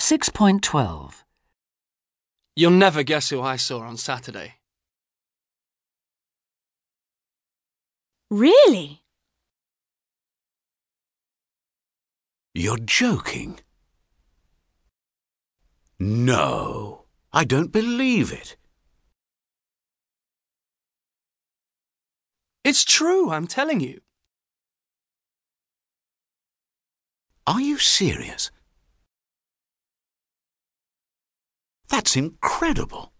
6.12. You'll never guess who I saw on Saturday. Really? You're joking. No, I don't believe it. It's true, I'm telling you. Are you serious? That's incredible.